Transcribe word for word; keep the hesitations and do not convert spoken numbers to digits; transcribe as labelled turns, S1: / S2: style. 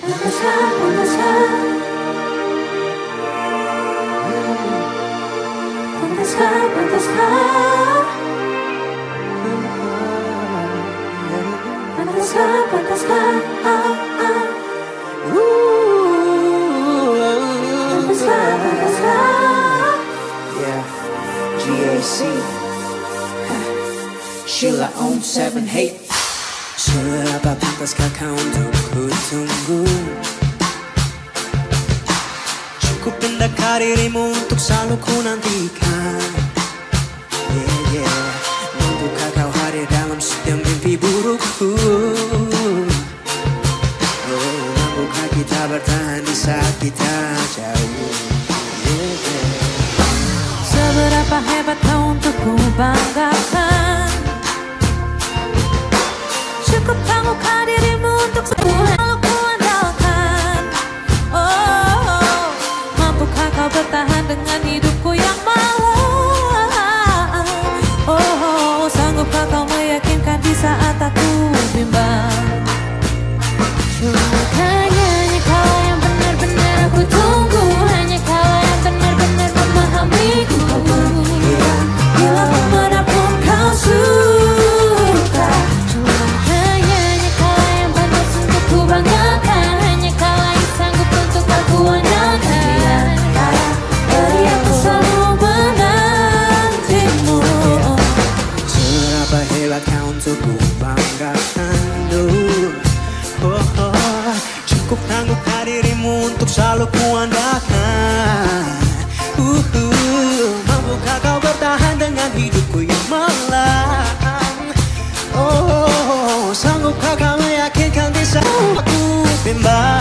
S1: Pantaskah, pantaskah, pantaskah, pantaskah, pantaskah, pantaskah, ah, ah. Pantaskah, pantaskah.
S2: Yeah, G A C Sheila on seven hate. Seberapa pantaskah kau untuk ku tunggu? Cukup mendekati dirimu untuk selalu ku nantikan. Yeah, yeah. Mampukah kau hadir dalam setiap mimpi burukku? Oh, mampukah kita bertahan di saat kita jauh? Yeah, yeah.
S1: Seberapa hebat kau untuk ku banggakan? Cukup tanggungkah dirimu untuk selalu ku andalkan. Oh, oh, oh, mampukah kau bertahan dengan hidupku yang malang? Oh, oh, oh, sanggupkah kau meyakinkan di saat aku bimbang? Cuma hanya kau yang benar-benar aku tunggu, hanya kau yang benar-benar memahamiku. Bila manapun kau suka, cuma hanya kau yang pantas untuk ku banggakan, hanya kau yang sanggup untuk aku andalkan. Beri aku selalu menantimu.
S2: Seberapa hebat kau untuk ku banggakan? Oh, oh, cukup tanggungkah dirimu untuk selalu ku andalkan. uh, uh, Mampukah kau bertahan dengan hidupku yang malang? Oh, oh, oh, sanggupkah kau meyakinkan bisa aku bimbang?